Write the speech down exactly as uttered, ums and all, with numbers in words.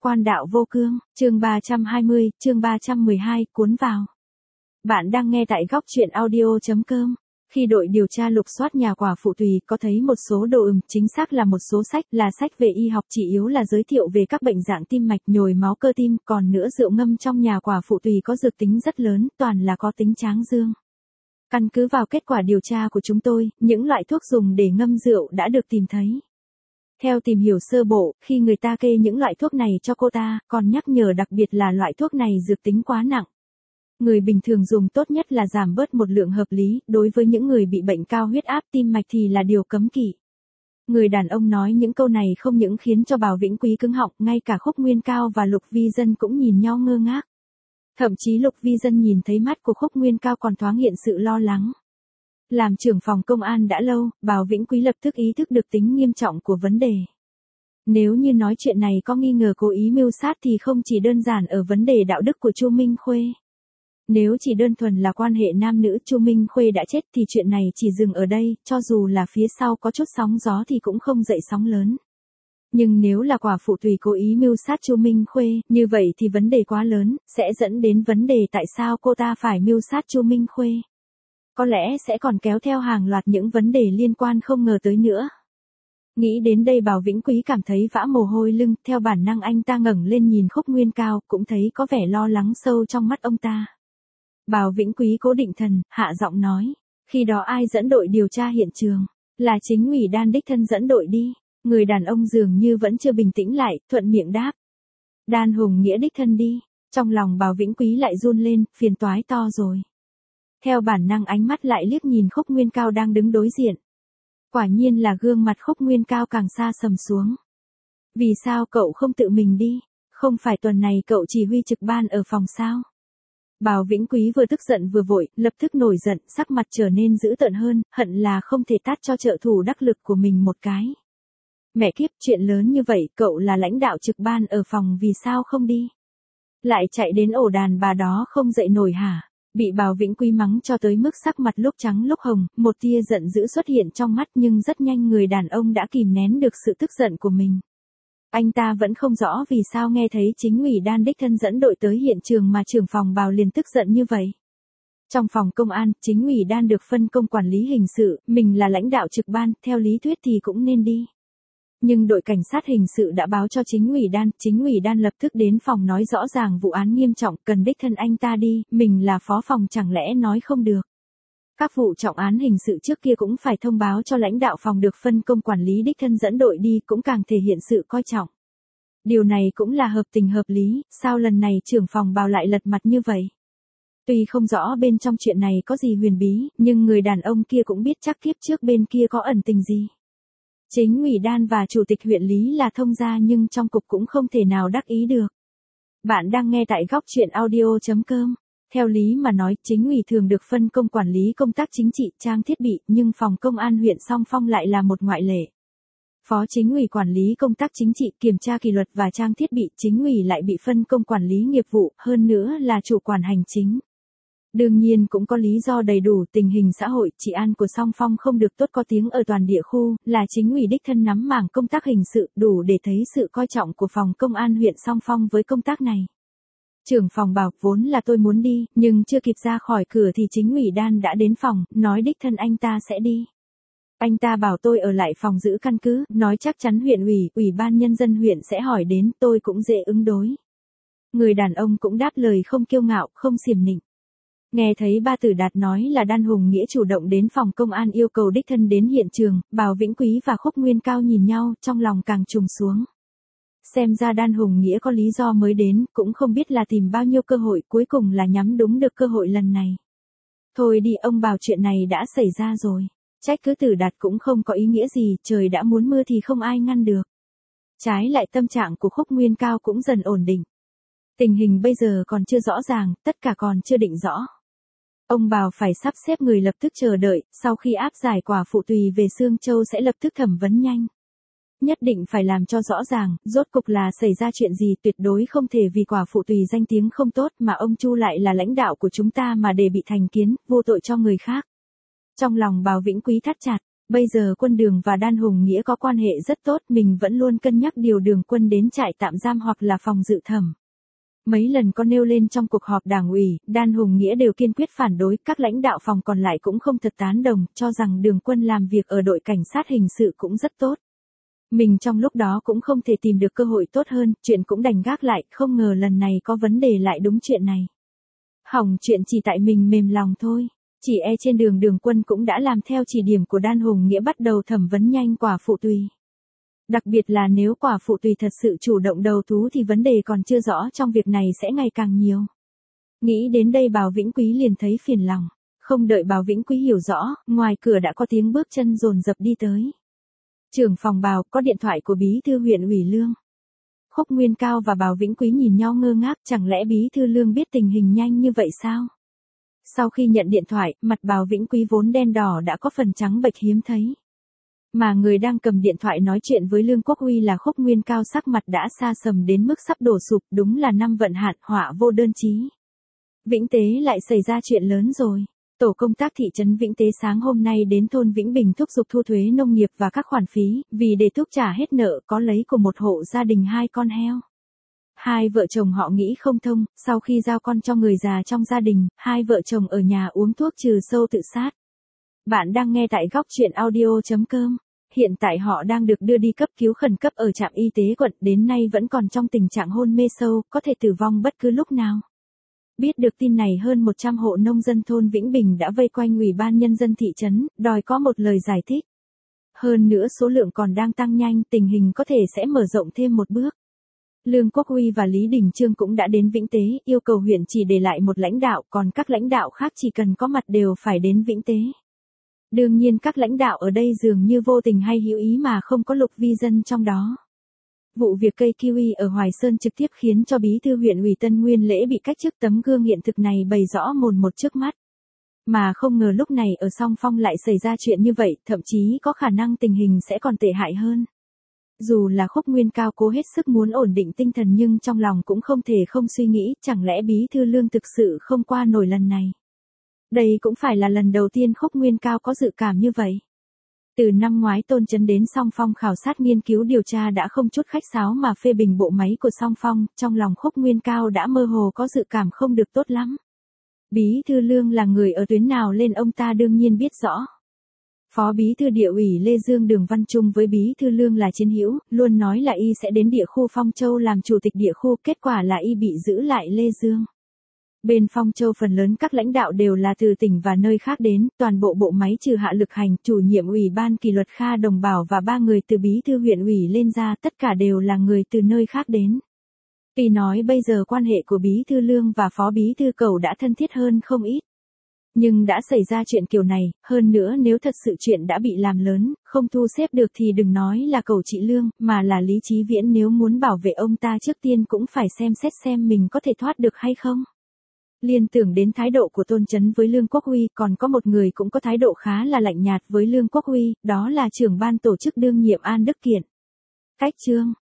Quan đạo vô cương, chương ba trăm hai mươi, chương ba trăm mười hai, cuốn vào. Bạn đang nghe tại góc truyện audio chấm com. Khi đội điều tra lục soát nhà quả phụ Tùy có thấy một số đồ ừm, chính xác là một số sách, là sách về y học, chỉ yếu là giới thiệu về các bệnh dạng tim mạch, nhồi máu cơ tim, còn nữa rượu ngâm trong nhà quả phụ Tùy có dược tính rất lớn, toàn là có tính tráng dương. Căn cứ vào kết quả điều tra của chúng tôi, những loại thuốc dùng để ngâm rượu đã được tìm thấy. Theo tìm hiểu sơ bộ, khi người ta kê những loại thuốc này cho cô ta, còn nhắc nhở đặc biệt là loại thuốc này dược tính quá nặng. Người bình thường dùng tốt nhất là giảm bớt một lượng hợp lý, đối với những người bị bệnh cao huyết áp tim mạch thì là điều cấm kỵ. Người đàn ông nói những câu này không những khiến cho Bào Vĩnh Quý cứng họng, ngay cả Khúc Nguyên Cao và Lục Vi Dân cũng nhìn nhau ngơ ngác. Thậm chí Lục Vi Dân nhìn thấy mắt của Khúc Nguyên Cao còn thoáng hiện sự lo lắng. Làm trưởng phòng công an đã lâu, Bào Vĩnh Quý lập tức ý thức được tính nghiêm trọng của vấn đề. Nếu như nói chuyện này có nghi ngờ cố ý mưu sát thì không chỉ đơn giản ở vấn đề đạo đức của Chu Minh Khuê. Nếu chỉ đơn thuần là quan hệ nam nữ Chu Minh Khuê đã chết thì chuyện này chỉ dừng ở đây, cho dù là phía sau có chút sóng gió thì cũng không dậy sóng lớn. Nhưng nếu là quả phụ Tùy cố ý mưu sát Chu Minh Khuê, như vậy thì vấn đề quá lớn, sẽ dẫn đến vấn đề tại sao cô ta phải mưu sát Chu Minh Khuê. Có lẽ sẽ còn kéo theo hàng loạt những vấn đề liên quan không ngờ tới nữa. Nghĩ đến đây Bào Vĩnh Quý cảm thấy vã mồ hôi lưng, theo bản năng anh ta ngẩng lên nhìn Khúc Nguyên Cao, cũng thấy có vẻ lo lắng sâu trong mắt ông ta. Bào Vĩnh Quý cố định thần, hạ giọng nói, khi đó ai dẫn đội điều tra hiện trường? Là chính ủy Đan đích thân dẫn đội đi. Người đàn ông dường như vẫn chưa bình tĩnh lại, thuận miệng đáp. Đan Hùng Nghĩa đích thân đi. Trong lòng Bào Vĩnh Quý lại run lên, phiền toái to rồi. Theo bản năng ánh mắt lại liếc nhìn Khúc Nguyên Cao đang đứng đối diện. Quả nhiên là gương mặt Khúc Nguyên Cao càng xa sầm xuống. Vì sao cậu không tự mình đi? Không phải tuần này cậu chỉ huy trực ban ở phòng sao? Bào Vĩnh Quý vừa tức giận vừa vội, lập tức nổi giận, sắc mặt trở nên dữ tợn hơn, hận là không thể tát cho trợ thủ đắc lực của mình một cái. Mẹ kiếp, chuyện lớn như vậy, cậu là lãnh đạo trực ban ở phòng vì sao không đi? Lại chạy đến ổ đàn bà đó không dậy nổi hả? Bị Bào Vĩnh Quý mắng cho tới mức sắc mặt lúc trắng lúc hồng, một tia giận dữ xuất hiện trong mắt nhưng rất nhanh người đàn ông đã kìm nén được sự tức giận của mình. Anh ta vẫn không rõ vì sao nghe thấy chính ủy Đan đích thân dẫn đội tới hiện trường mà trưởng phòng Bào liền tức giận như vậy. Trong phòng công an, chính ủy Đan được phân công quản lý hình sự, mình là lãnh đạo trực ban, theo lý thuyết thì cũng nên đi. Nhưng đội cảnh sát hình sự đã báo cho chính ủy Đan, chính ủy Đan lập tức đến phòng nói rõ ràng vụ án nghiêm trọng, cần đích thân anh ta đi, mình là phó phòng chẳng lẽ nói không được. Các vụ trọng án hình sự trước kia cũng phải thông báo cho lãnh đạo phòng được phân công quản lý đích thân dẫn đội đi, cũng càng thể hiện sự coi trọng. Điều này cũng là hợp tình hợp lý, sao lần này trưởng phòng Bào lại lật mặt như vậy? Tuy không rõ bên trong chuyện này có gì huyền bí, nhưng người đàn ông kia cũng biết chắc kiếp trước bên kia có ẩn tình gì. Chính ủy Đan và chủ tịch huyện Lý là thông gia nhưng trong cục cũng không thể nào đắc ý được. Bạn đang nghe tại góc truyện audio chấm com. Theo lý mà nói, chính ủy thường được phân công quản lý công tác chính trị, trang thiết bị, nhưng phòng công an huyện Song Phong lại là một ngoại lệ. Phó chính ủy quản lý công tác chính trị, kiểm tra kỷ luật và trang thiết bị, chính ủy lại bị phân công quản lý nghiệp vụ, hơn nữa là chủ quản hành chính. Đương nhiên cũng có lý do đầy đủ, tình hình xã hội, trị an của Song Phong không được tốt có tiếng ở toàn địa khu, là chính ủy đích thân nắm mảng công tác hình sự, đủ để thấy sự coi trọng của phòng công an huyện Song Phong với công tác này. Trưởng phòng bảo, vốn là tôi muốn đi, nhưng chưa kịp ra khỏi cửa thì chính ủy Đan đã đến phòng, nói đích thân anh ta sẽ đi. Anh ta bảo tôi ở lại phòng giữ căn cứ, nói chắc chắn huyện ủy, ủy ban nhân dân huyện sẽ hỏi đến, tôi cũng dễ ứng đối. Người đàn ông cũng đáp lời không kiêu ngạo, không xiểm nịnh. Nghe thấy ba Tử Đạt nói là Đan Hùng Nghĩa chủ động đến phòng công an yêu cầu đích thân đến hiện trường, Bào Vĩnh Quý và Khúc Nguyên Cao nhìn nhau, trong lòng càng trùng xuống. Xem ra Đan Hùng Nghĩa có lý do mới đến, cũng không biết là tìm bao nhiêu cơ hội, cuối cùng là nhắm đúng được cơ hội lần này. Thôi đi ông Bào, chuyện này đã xảy ra rồi. Trách cứ Tử Đạt cũng không có ý nghĩa gì, trời đã muốn mưa thì không ai ngăn được. Trái lại tâm trạng của Khúc Nguyên Cao cũng dần ổn định. Tình hình bây giờ còn chưa rõ ràng, tất cả còn chưa định rõ. Ông Bào phải sắp xếp người lập tức chờ đợi, sau khi áp giải quả phụ Tùy về Sương Châu sẽ lập tức thẩm vấn nhanh. Nhất định phải làm cho rõ ràng, rốt cục là xảy ra chuyện gì, tuyệt đối không thể vì quả phụ Tùy danh tiếng không tốt mà ông Chu lại là lãnh đạo của chúng ta mà để bị thành kiến, vô tội cho người khác. Trong lòng Bào Vĩnh Quý thắt chặt, Bây giờ quân Đường và Đan Hùng Nghĩa có quan hệ rất tốt, mình vẫn luôn cân nhắc điều Đường Quân đến trại tạm giam hoặc là phòng dự thẩm. Mấy lần có nêu lên trong cuộc họp đảng ủy, Đan Hùng Nghĩa đều kiên quyết phản đối, các lãnh đạo phòng còn lại cũng không thật tán đồng, cho rằng Đường Quân làm việc ở đội cảnh sát hình sự cũng rất tốt. Mình trong lúc đó cũng không thể tìm được cơ hội tốt hơn, chuyện cũng đành gác lại, không ngờ lần này có vấn đề lại đúng chuyện này. Hỏng chuyện chỉ tại mình mềm lòng thôi. Chỉ e trên đường Đường Quân cũng đã làm theo chỉ điểm của Đan Hùng Nghĩa bắt đầu thẩm vấn nhanh quả phụ Tùy. Đặc biệt là nếu quả phụ Tùy thật sự chủ động đầu thú thì vấn đề còn chưa rõ trong việc này sẽ ngày càng nhiều. Nghĩ đến đây Bào Vĩnh Quý liền thấy phiền lòng. Không đợi Bào Vĩnh Quý hiểu rõ, ngoài cửa đã có tiếng bước chân dồn dập đi tới. Trưởng phòng Bào, có điện thoại của bí thư huyện ủy Lương. Khúc Nguyên Cao và Bào Vĩnh Quý nhìn nhau ngơ ngác, chẳng lẽ bí thư Lương biết tình hình nhanh như vậy sao? Sau khi nhận điện thoại, mặt Bào Vĩnh Quý vốn đen đỏ đã có phần trắng bệch hiếm thấy. Mà người đang cầm điện thoại nói chuyện với Lương Quốc Huy là Khúc Nguyên Cao, sắc mặt đã xa sầm đến mức sắp đổ sụp, đúng là năm vận hạn họa vô đơn chí. Vĩnh Tế lại xảy ra chuyện lớn rồi. Tổ công tác thị trấn Vĩnh Tế sáng hôm nay đến thôn Vĩnh Bình thúc giục thu thuế nông nghiệp và các khoản phí, vì để thúc trả hết nợ có lấy của một hộ gia đình hai con heo. Hai vợ chồng họ nghĩ không thông, sau khi giao con cho người già trong gia đình, hai vợ chồng ở nhà uống thuốc trừ sâu tự sát. Bạn đang nghe tại góc truyện audio chấm com. Hiện tại họ đang được đưa đi cấp cứu khẩn cấp ở trạm y tế quận, đến nay vẫn còn trong tình trạng hôn mê sâu, có thể tử vong bất cứ lúc nào. Biết được tin này, hơn một trăm hộ nông dân thôn Vĩnh Bình đã vây quanh Ủy ban Nhân dân thị trấn, đòi có một lời giải thích. Hơn nữa số lượng còn đang tăng nhanh, tình hình có thể sẽ mở rộng thêm một bước. Lương Quốc Huy và Lý Đình Trương cũng đã đến Vĩnh Tế, yêu cầu huyện chỉ để lại một lãnh đạo, còn các lãnh đạo khác chỉ cần có mặt đều phải đến Vĩnh Tế. Đương nhiên các lãnh đạo ở đây dường như vô tình hay hữu ý mà không có Lục Vi Dân trong đó. Vụ việc cây kiwi ở Hoài Sơn trực tiếp khiến cho bí thư huyện ủy Tân Nguyên Lễ bị cách chức, tấm gương hiện thực này bày rõ mồn một trước mắt. Mà không ngờ lúc này ở Song Phong lại xảy ra chuyện như vậy, thậm chí có khả năng tình hình sẽ còn tệ hại hơn. Dù là Khúc Nguyên Cao cố hết sức muốn ổn định tinh thần nhưng trong lòng cũng không thể không suy nghĩ, chẳng lẽ bí thư Lương thực sự không qua nổi lần này. Đây cũng phải là lần đầu tiên Khúc Nguyên Cao có dự cảm như vậy. Từ năm ngoái Tôn Chấn đến Song Phong khảo sát nghiên cứu điều tra đã không chút khách sáo mà phê bình bộ máy của Song Phong, trong lòng Khúc Nguyên Cao đã mơ hồ có dự cảm không được tốt lắm. Bí thư Lương là người ở tuyến nào lên ông ta đương nhiên biết rõ. Phó bí thư địa ủy Lê Dương Đường Văn Trung với bí thư Lương là chiến hữu, luôn nói là y sẽ đến địa khu Phong Châu làm chủ tịch địa khu, kết quả là y bị giữ lại Lê Dương. Bên Phong Châu phần lớn các lãnh đạo đều là từ tỉnh và nơi khác đến, toàn bộ bộ máy trừ Hạ Lực Hành, chủ nhiệm ủy ban kỷ luật Kha Đồng Bảo và ba người từ bí thư huyện ủy lên ra, tất cả đều là người từ nơi khác đến. Tuy nói bây giờ quan hệ của bí thư Lương và phó bí thư Cẩu đã thân thiết hơn không ít. Nhưng đã xảy ra chuyện kiểu này, hơn nữa nếu thật sự chuyện đã bị làm lớn, không thu xếp được thì đừng nói là Cẩu trị Lương, mà là Lý Chí Viễn nếu muốn bảo vệ ông ta trước tiên cũng phải xem xét xem mình có thể thoát được hay không. Liên tưởng đến thái độ của Tôn Chấn với Lương Quốc Huy, còn có một người cũng có thái độ khá là lạnh nhạt với Lương Quốc Huy, đó là trưởng ban tổ chức đương nhiệm An Đức Kiện. Cách chương